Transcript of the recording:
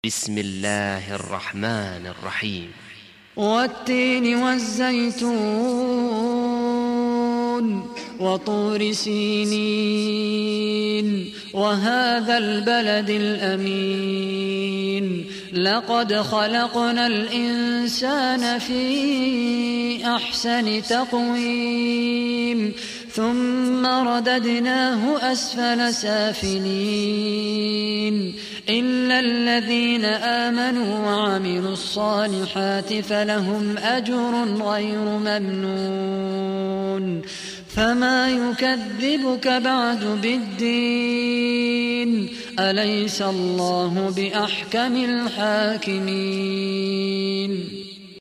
بسم الله الرحمن الرحيم. والتين والزيتون وطور سينين وهذا البلد الأمين لقد خلقنا الإنسان في أحسن تقويم ثم رددناه أسفل سافلين إلا الذين آمنوا وعملوا الصالحات فلهم أجر غير ممنون فما يكذبك بعد بالدين أليس الله بأحكم الحاكمين.